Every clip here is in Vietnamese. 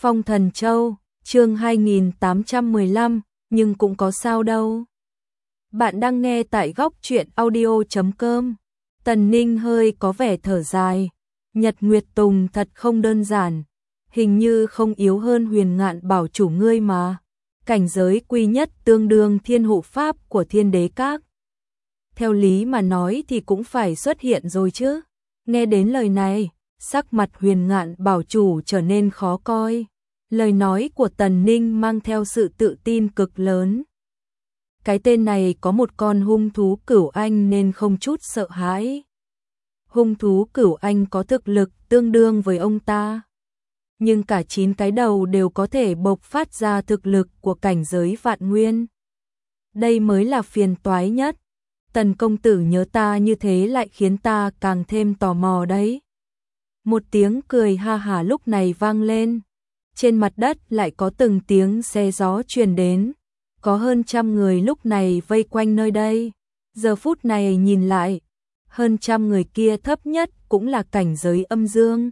Phong Thần Châu, chương 2815, nhưng cũng có sao đâu. Bạn đang nghe tại góc truyện audio.com. Tần Ninh hơi có vẻ thở dài. Nhật Nguyệt Tùng thật không đơn giản. Hình như không yếu hơn Huyền Ngạn Bảo chủ ngươi mà. Cảnh giới quy nhất tương đương thiên hộ pháp của Thiên Đế Các. Theo lý mà nói thì cũng phải xuất hiện rồi chứ. Nghe đến lời này, sắc mặt Huyền Ngạn Bảo chủ trở nên khó coi. Lời nói của Tần Ninh mang theo sự tự tin cực lớn. Cái tên này có một con hung thú cửu anh nên không chút sợ hãi. Hung thú cửu anh có thực lực tương đương với ông ta. Nhưng cả 9 cái đầu đều có thể bộc phát ra thực lực của cảnh giới vạn nguyên. Đây mới là phiền toái nhất. Tần công tử nhớ ta như thế lại khiến ta càng thêm tò mò đấy. Một tiếng cười ha hả lúc này vang lên. Trên mặt đất lại có từng tiếng xe gió truyền đến. Có hơn 100 người lúc này vây quanh nơi đây. Giờ phút này nhìn lại, hơn 100 người kia thấp nhất cũng là cảnh giới âm dương.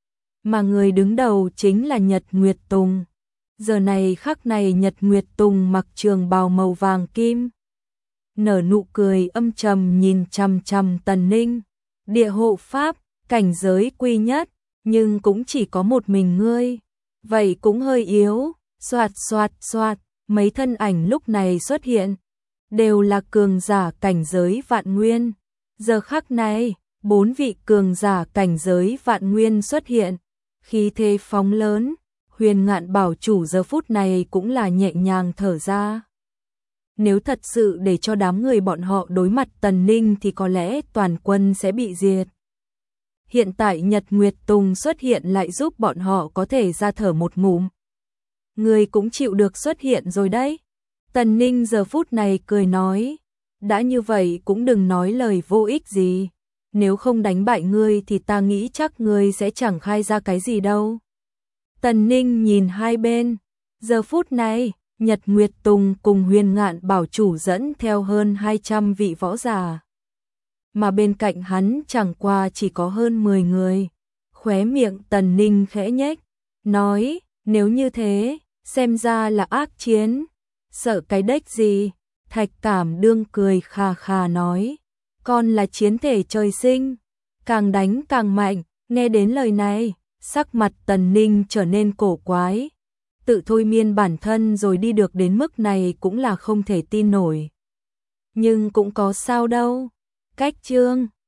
Mà người đứng đầu chính là Nhật Nguyệt Tùng. Giờ này khắc này Nhật Nguyệt Tùng mặc trường bào màu vàng kim. Nở nụ cười âm trầm nhìn chằm chằm Tần Ninh. Địa hộ pháp, cảnh giới quy nhất, nhưng cũng chỉ có một mình ngươi. Vậy cũng hơi yếu. Soạt soạt soạt, mấy thân ảnh lúc này xuất hiện. Đều là cường giả cảnh giới vạn nguyên. Giờ khắc này, 4 vị cường giả cảnh giới vạn nguyên xuất hiện. Khí thế phóng lớn, Huyền Ngạn Bảo chủ giờ phút này cũng là nhẹ nhàng thở ra. Nếu thật sự để cho đám người bọn họ đối mặt Tần Ninh thì có lẽ toàn quân sẽ bị diệt. Hiện tại Nhật Nguyệt Tùng xuất hiện lại giúp bọn họ có thể ra thở một ngụm. Người cũng chịu được xuất hiện rồi đấy. Tần Ninh giờ phút này cười nói. Đã như vậy cũng đừng nói lời vô ích gì. Nếu không đánh bại ngươi thì ta nghĩ chắc ngươi sẽ chẳng khai ra cái gì đâu. Tần Ninh nhìn hai bên. Giờ phút này, Nhật Nguyệt Tùng cùng Huyền Ngạn Bảo chủ dẫn theo hơn 200 vị võ giả. Mà bên cạnh hắn chẳng qua chỉ có hơn 10 người. Khóe miệng Tần Ninh khẽ nhếch, nói, nếu như thế, xem ra là ác chiến. Sợ cái đếch gì? Thạch Cảm đương cười khà khà nói, con là chiến thể trời sinh, càng đánh càng mạnh. Nghe đến lời này, sắc mặt Tần Ninh trở nên cổ quái. Tự thôi miên bản thân rồi đi được đến mức này cũng là không thể tin nổi. Nhưng cũng có sao đâu. Cách chương